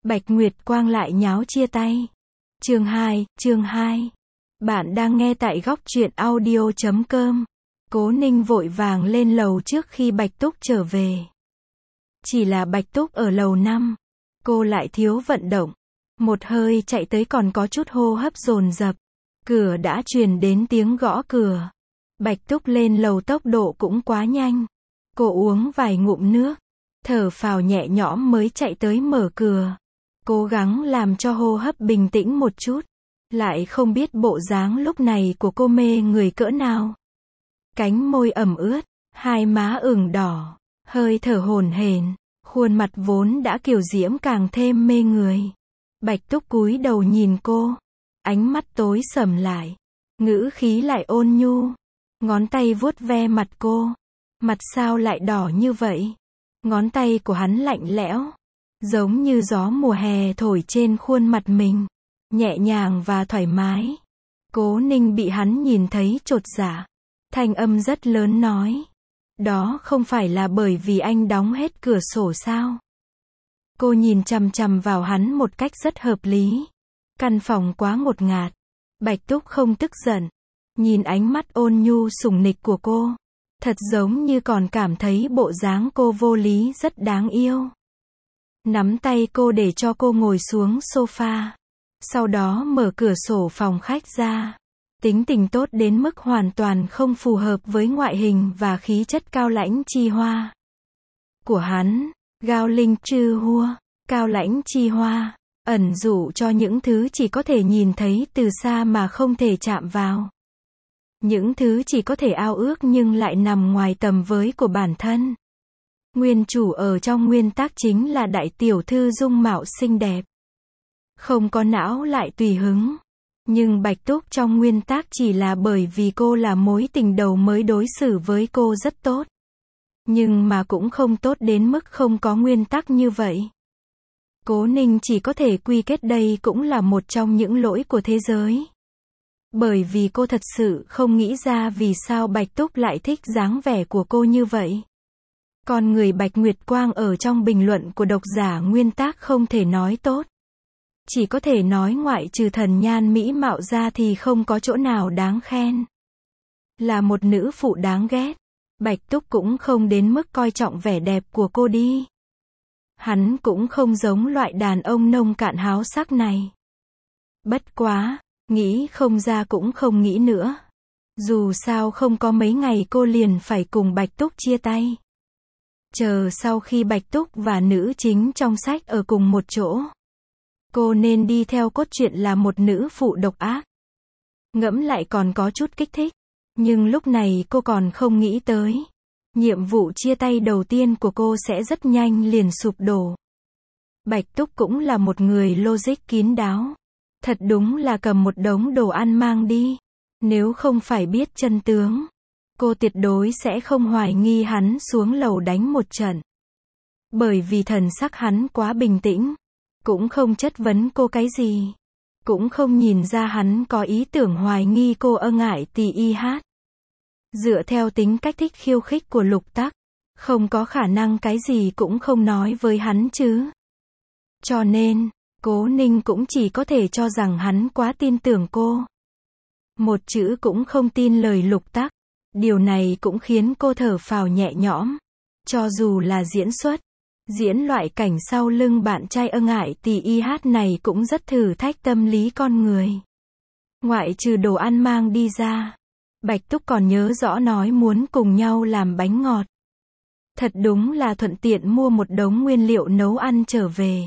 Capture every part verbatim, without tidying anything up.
Bạch Nguyệt Quang lại nháo chia tay. Chương hai, chương hai. Bạn đang nghe tại góc truyện audio chấm com. Cố Ninh vội vàng lên lầu trước khi Bạch Túc trở về. Chỉ là Bạch Túc ở lầu năm, cô lại thiếu vận động. Một hơi chạy tới còn có chút hô hấp dồn dập. Cửa đã truyền đến tiếng gõ cửa. Bạch Túc lên lầu tốc độ cũng quá nhanh. Cô uống vài ngụm nước, thở phào nhẹ nhõm mới chạy tới mở cửa. Cố gắng làm cho hô hấp bình tĩnh một chút. Lại không biết bộ dáng lúc này của cô mê người cỡ nào. Cánh môi ẩm ướt, hai má ửng đỏ, hơi thở hổn hển, khuôn mặt vốn đã kiều diễm càng thêm mê người. Bạch Túc cúi đầu nhìn cô, ánh mắt tối sầm lại, ngữ khí lại ôn nhu, ngón tay vuốt ve mặt cô. Mặt sao lại đỏ như vậy? Ngón tay của hắn lạnh lẽo, giống như gió mùa hè thổi trên khuôn mặt mình, nhẹ nhàng và thoải mái. Cố Ninh bị hắn nhìn thấy chột dạ, thanh âm rất lớn nói, đó không phải là bởi vì anh đóng hết cửa sổ sao? Cô nhìn chằm chằm vào hắn một cách rất hợp lý. Căn phòng quá ngột ngạt. Bạch Túc không tức giận, nhìn ánh mắt ôn nhu sủng nịch của cô, thật giống như còn cảm thấy bộ dáng cô vô lý rất đáng yêu. Nắm tay cô để cho cô ngồi xuống sofa, sau đó mở cửa sổ phòng khách ra. Tính tình tốt đến mức hoàn toàn không phù hợp với ngoại hình và khí chất cao lãnh chi hoa của hắn. Gao Linh Trư Hua, cao lãnh chi hoa, ẩn dụ cho những thứ chỉ có thể nhìn thấy từ xa mà không thể chạm vào. Những thứ chỉ có thể ao ước nhưng lại nằm ngoài tầm với của bản thân. Nguyên chủ ở trong nguyên tác chính là đại tiểu thư dung mạo xinh đẹp, không có não lại tùy hứng. Nhưng Bạch Túc trong nguyên tác chỉ là bởi vì cô là mối tình đầu mới đối xử với cô rất tốt. Nhưng mà cũng không tốt đến mức không có nguyên tắc như vậy. Cố Ninh chỉ có thể quy kết đây cũng là một trong những lỗi của thế giới. Bởi vì cô thật sự không nghĩ ra vì sao Bạch Túc lại thích dáng vẻ của cô như vậy. Còn người Bạch Nguyệt Quang ở trong bình luận của độc giả nguyên tác không thể nói tốt. Chỉ có thể nói ngoại trừ thần nhan mỹ mạo ra thì không có chỗ nào đáng khen. Là một nữ phụ đáng ghét. Bạch Túc cũng không đến mức coi trọng vẻ đẹp của cô đi. Hắn cũng không giống loại đàn ông nông cạn háo sắc này. Bất quá, nghĩ không ra cũng không nghĩ nữa. Dù sao không có mấy ngày cô liền phải cùng Bạch Túc chia tay. Chờ sau khi Bạch Túc và nữ chính trong sách ở cùng một chỗ, cô nên đi theo cốt truyện là một nữ phụ độc ác. Ngẫm lại còn có chút kích thích. Nhưng lúc này cô còn không nghĩ tới. Nhiệm vụ chia tay đầu tiên của cô sẽ rất nhanh liền sụp đổ. Bạch Túc cũng là một người logic kín đáo. Thật đúng là cầm một đống đồ ăn mang đi. Nếu không phải biết chân tướng, cô tuyệt đối sẽ không hoài nghi hắn xuống lầu đánh một trận. Bởi vì thần sắc hắn quá bình tĩnh. Cũng không chất vấn cô cái gì. Cũng không nhìn ra hắn có ý tưởng hoài nghi cô ơ ngại tì y hát. Dựa theo tính cách thích khiêu khích của Lục Tắc, không có khả năng cái gì cũng không nói với hắn chứ. Cho nên, Cố Ninh cũng chỉ có thể cho rằng hắn quá tin tưởng cô. Một chữ cũng không tin lời Lục Tắc. Điều này cũng khiến cô thở phào nhẹ nhõm. Cho dù là diễn xuất, diễn loại cảnh sau lưng bạn trai ơ ngại tì y hát này cũng rất thử thách tâm lý con người. Ngoại trừ đồ ăn mang đi ra, Bạch Túc còn nhớ rõ nói muốn cùng nhau làm bánh ngọt. Thật đúng là thuận tiện mua một đống nguyên liệu nấu ăn trở về.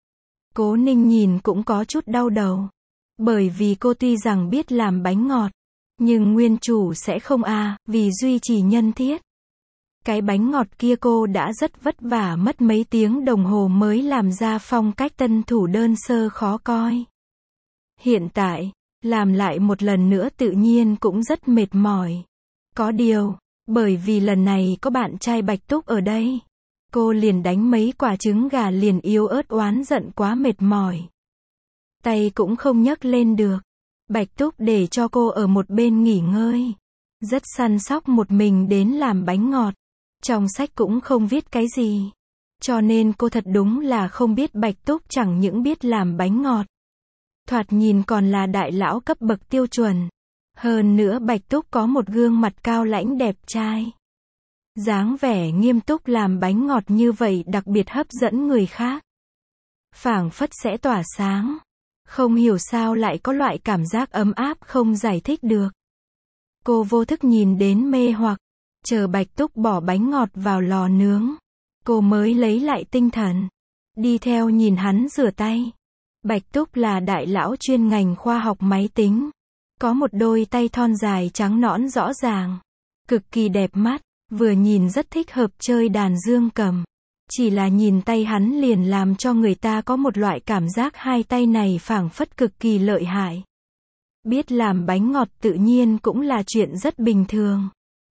Cố Ninh nhìn cũng có chút đau đầu. Bởi vì cô tuy rằng biết làm bánh ngọt, nhưng nguyên chủ sẽ không à, vì duy trì nhân thiết. Cái bánh ngọt kia cô đã rất vất vả mất mấy tiếng đồng hồ mới làm ra phong cách tân thủ đơn sơ khó coi. Hiện tại, làm lại một lần nữa tự nhiên cũng rất mệt mỏi. Có điều, bởi vì lần này có bạn trai Bạch Túc ở đây, cô liền đánh mấy quả trứng gà liền yếu ớt oán giận quá mệt mỏi. Tay cũng không nhấc lên được. Bạch Túc để cho cô ở một bên nghỉ ngơi. Rất săn sóc một mình đến làm bánh ngọt. Trong sách cũng không viết cái gì. Cho nên cô thật đúng là không biết Bạch Túc chẳng những biết làm bánh ngọt. Thoạt nhìn còn là đại lão cấp bậc tiêu chuẩn. Hơn nữa Bạch Túc có một gương mặt cao lãnh đẹp trai. Dáng vẻ nghiêm túc làm bánh ngọt như vậy đặc biệt hấp dẫn người khác. Phảng phất sẽ tỏa sáng. Không hiểu sao lại có loại cảm giác ấm áp không giải thích được. Cô vô thức nhìn đến mê hoặc. Chờ Bạch Túc bỏ bánh ngọt vào lò nướng. Cô mới lấy lại tinh thần. Đi theo nhìn hắn rửa tay. Bạch Túc là đại lão chuyên ngành khoa học máy tính. Có một đôi tay thon dài trắng nõn rõ ràng. Cực kỳ đẹp mắt. Vừa nhìn rất thích hợp chơi đàn dương cầm. Chỉ là nhìn tay hắn liền làm cho người ta có một loại cảm giác hai tay này phảng phất cực kỳ lợi hại. Biết làm bánh ngọt tự nhiên cũng là chuyện rất bình thường.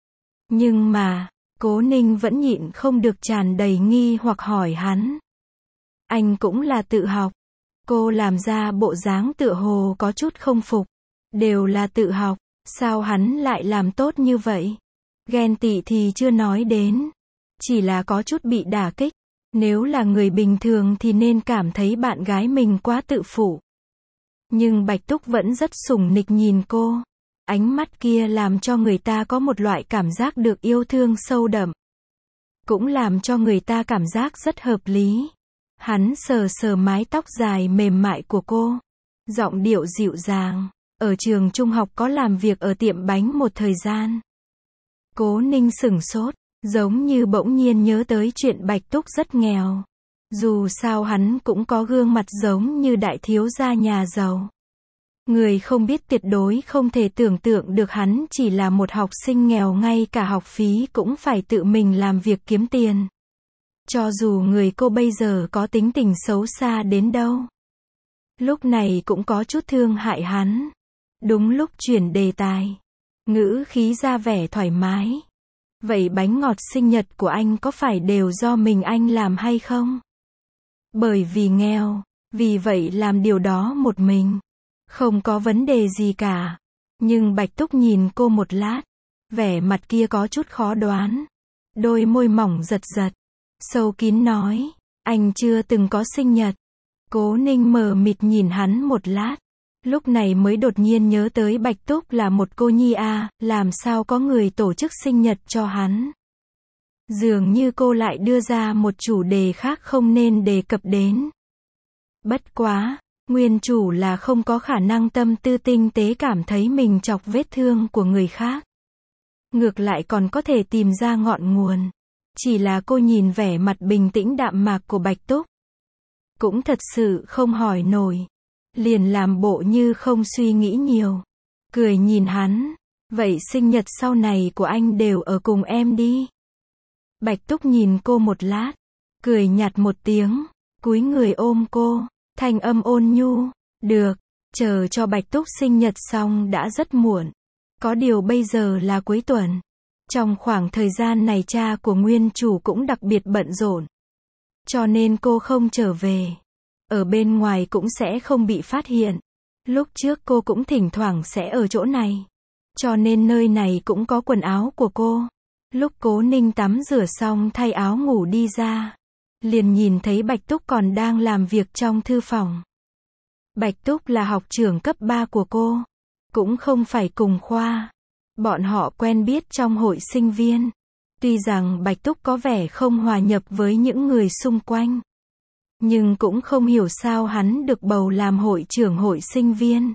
Nhưng mà, Cố Ninh vẫn nhịn không được tràn đầy nghi hoặc hỏi hắn. Anh cũng là tự học. Cô làm ra bộ dáng tựa hồ có chút không phục. Đều là tự học, sao hắn lại làm tốt như vậy? Ghen tị thì chưa nói đến. Chỉ là có chút bị đả kích. Nếu là người bình thường thì nên cảm thấy bạn gái mình quá tự phụ. Nhưng Bạch Túc vẫn rất sủng nịch nhìn cô. Ánh mắt kia làm cho người ta có một loại cảm giác được yêu thương sâu đậm. Cũng làm cho người ta cảm giác rất hợp lý. Hắn sờ sờ mái tóc dài mềm mại của cô. Giọng điệu dịu dàng. Ở trường trung học có làm việc ở tiệm bánh một thời gian. Cố Ninh sửng sốt. Giống như bỗng nhiên nhớ tới chuyện Bạch Túc rất nghèo. Dù sao hắn cũng có gương mặt giống như đại thiếu gia nhà giàu. Người không biết tuyệt đối không thể tưởng tượng được hắn chỉ là một học sinh nghèo, ngay cả học phí cũng phải tự mình làm việc kiếm tiền. Cho dù người cô bây giờ có tính tình xấu xa đến đâu. Lúc này cũng có chút thương hại hắn. Đúng lúc chuyển đề tài. Ngữ khí ra vẻ thoải mái. Vậy bánh ngọt sinh nhật của anh có phải đều do mình anh làm hay không? Bởi vì nghèo, vì vậy làm điều đó một mình. Không có vấn đề gì cả. Nhưng Bạch Túc nhìn cô một lát. Vẻ mặt kia có chút khó đoán. Đôi môi mỏng giật giật. Sâu kín nói. Anh chưa từng có sinh nhật. Cố Ninh mờ mịt nhìn hắn một lát. Lúc này mới đột nhiên nhớ tới Bạch Túc là một cô nhi à, làm sao có người tổ chức sinh nhật cho hắn. Dường như cô lại đưa ra một chủ đề khác không nên đề cập đến. Bất quá, nguyên chủ là không có khả năng tâm tư tinh tế cảm thấy mình chọc vết thương của người khác. Ngược lại còn có thể tìm ra ngọn nguồn. Chỉ là cô nhìn vẻ mặt bình tĩnh đạm mạc của Bạch Túc. Cũng thật sự không hỏi nổi. Liền làm bộ như không suy nghĩ nhiều. Cười nhìn hắn. Vậy sinh nhật sau này của anh đều ở cùng em đi. Bạch Túc nhìn cô một lát. Cười nhạt một tiếng. Cúi người ôm cô. Thanh âm ôn nhu. Được. Chờ cho Bạch Túc sinh nhật xong đã rất muộn. Có điều bây giờ là cuối tuần. Trong khoảng thời gian này cha của nguyên chủ cũng đặc biệt bận rộn. Cho nên cô không trở về. Ở bên ngoài cũng sẽ không bị phát hiện. Lúc trước cô cũng thỉnh thoảng sẽ ở chỗ này. Cho nên nơi này cũng có quần áo của cô. Lúc Cố Ninh tắm rửa xong thay áo ngủ đi ra. Liền nhìn thấy Bạch Túc còn đang làm việc trong thư phòng. Bạch Túc là học trưởng cấp ba của cô. Cũng không phải cùng khoa. Bọn họ quen biết trong hội sinh viên. Tuy rằng Bạch Túc có vẻ không hòa nhập với những người xung quanh. Nhưng cũng không hiểu sao hắn được bầu làm hội trưởng hội sinh viên.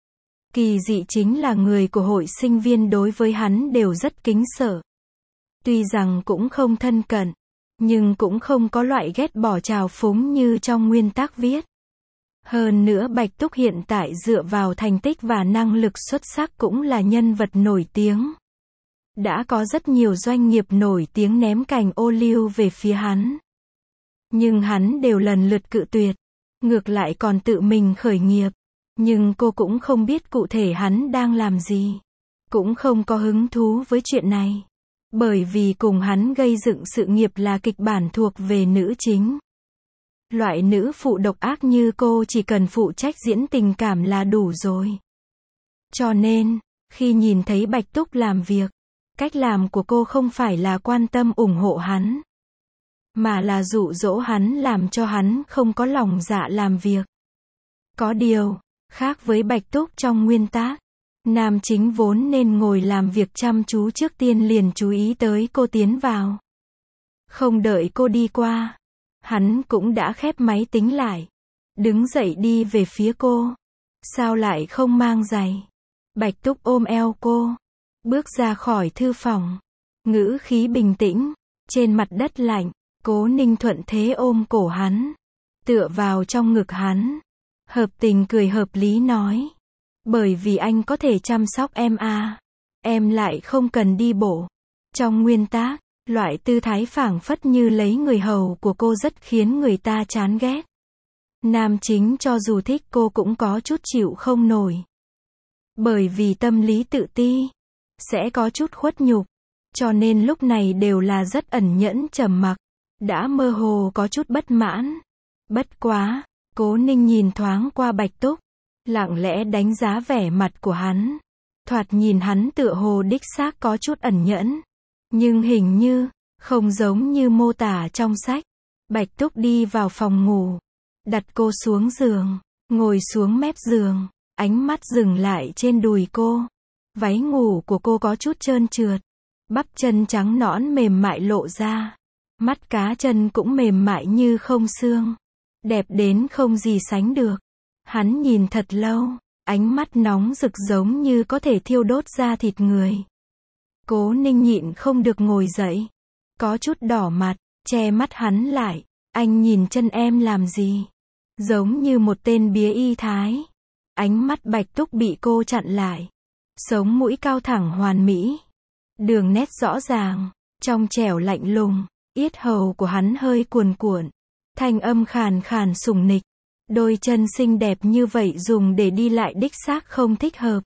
Kỳ dị chính là người của hội sinh viên đối với hắn đều rất kính sợ. Tuy rằng cũng không thân cận, nhưng cũng không có loại ghét bỏ trào phúng như trong nguyên tác viết. Hơn nữa Bạch Túc hiện tại dựa vào thành tích và năng lực xuất sắc cũng là nhân vật nổi tiếng. Đã có rất nhiều doanh nghiệp nổi tiếng ném cành ô liu về phía hắn. Nhưng hắn đều lần lượt cự tuyệt. Ngược lại còn tự mình khởi nghiệp. Nhưng cô cũng không biết cụ thể hắn đang làm gì. Cũng không có hứng thú với chuyện này. Bởi vì cùng hắn gây dựng sự nghiệp là kịch bản thuộc về nữ chính. Loại nữ phụ độc ác như cô chỉ cần phụ trách diễn tình cảm là đủ rồi. Cho nên, khi nhìn thấy Bạch Túc làm việc, cách làm của cô không phải là quan tâm ủng hộ hắn. mà là dụ dỗ hắn làm cho hắn không có lòng dạ làm việc. Có điều, khác với Bạch Túc trong nguyên tác, nam chính vốn nên ngồi làm việc chăm chú trước tiên liền chú ý tới cô tiến vào. Không đợi cô đi qua, hắn cũng đã khép máy tính lại, đứng dậy đi về phía cô. Sao lại không mang giày? Bạch Túc ôm eo cô, bước ra khỏi thư phòng, ngữ khí bình tĩnh, trên mặt đất lạnh, Cố Ninh thuận thế ôm cổ hắn, tựa vào trong ngực hắn, hợp tình cười hợp lý nói. Bởi vì anh có thể chăm sóc em à, em lại không cần đi bộ. Trong nguyên tác, loại tư thái phảng phất như lấy người hầu của cô rất khiến người ta chán ghét. Nam chính cho dù thích cô cũng có chút chịu không nổi. Bởi vì tâm lý tự ti, sẽ có chút khuất nhục, cho nên lúc này đều là rất ẩn nhẫn trầm mặc, đã mơ hồ có chút bất mãn. Bất quá, Cố Ninh nhìn thoáng qua Bạch Túc, lặng lẽ đánh giá vẻ mặt của hắn. Thoạt nhìn hắn tựa hồ đích xác có chút ẩn nhẫn, nhưng hình như không giống như mô tả trong sách. Bạch Túc đi vào phòng ngủ, đặt cô xuống giường, ngồi xuống mép giường, ánh mắt dừng lại trên đùi cô. Váy ngủ của cô có chút trơn trượt, bắp chân trắng nõn mềm mại lộ ra, mắt cá chân cũng mềm mại như không xương, đẹp đến không gì sánh được. Hắn nhìn thật lâu, ánh mắt nóng rực giống như có thể thiêu đốt da thịt người. Cố Ninh nhịn không được ngồi dậy, có chút đỏ mặt, che mắt hắn lại. Anh nhìn chân em làm gì? Giống như một tên bía y thái. Ánh mắt Bạch Túc bị cô chặn lại. Sống mũi cao thẳng hoàn mỹ, đường nét rõ ràng, trong trẻo lạnh lùng, yết hầu của hắn hơi cuồn cuộn, thanh âm khàn khàn sủng nịch. Đôi chân xinh đẹp như vậy dùng để đi lại đích xác không thích hợp.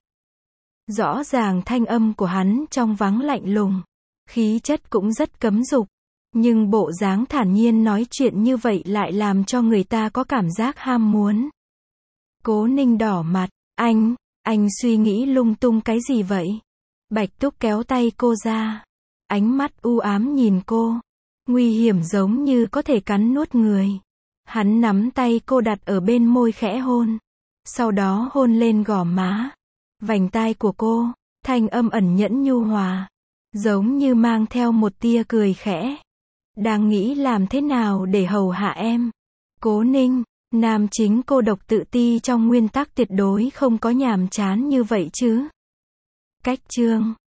Rõ ràng thanh âm của hắn trong vắng lạnh lùng, khí chất cũng rất cấm dục, nhưng bộ dáng thản nhiên nói chuyện như vậy lại làm cho người ta có cảm giác ham muốn. Cố Ninh đỏ mặt, anh, anh suy nghĩ lung tung cái gì vậy? Bạch Túc kéo tay cô ra, ánh mắt u ám nhìn cô, nguy hiểm giống như có thể cắn nuốt người. Hắn nắm tay cô đặt ở bên môi khẽ hôn, sau đó hôn lên gò má, vành tai của cô, thanh âm ẩn nhẫn nhu hòa, giống như mang theo một tia cười khẽ. Đang nghĩ làm thế nào để hầu hạ em? Cố Ninh, nam chính cô độc tự ti trong nguyên tắc tuyệt đối không có nhàm chán như vậy chứ. Cách chương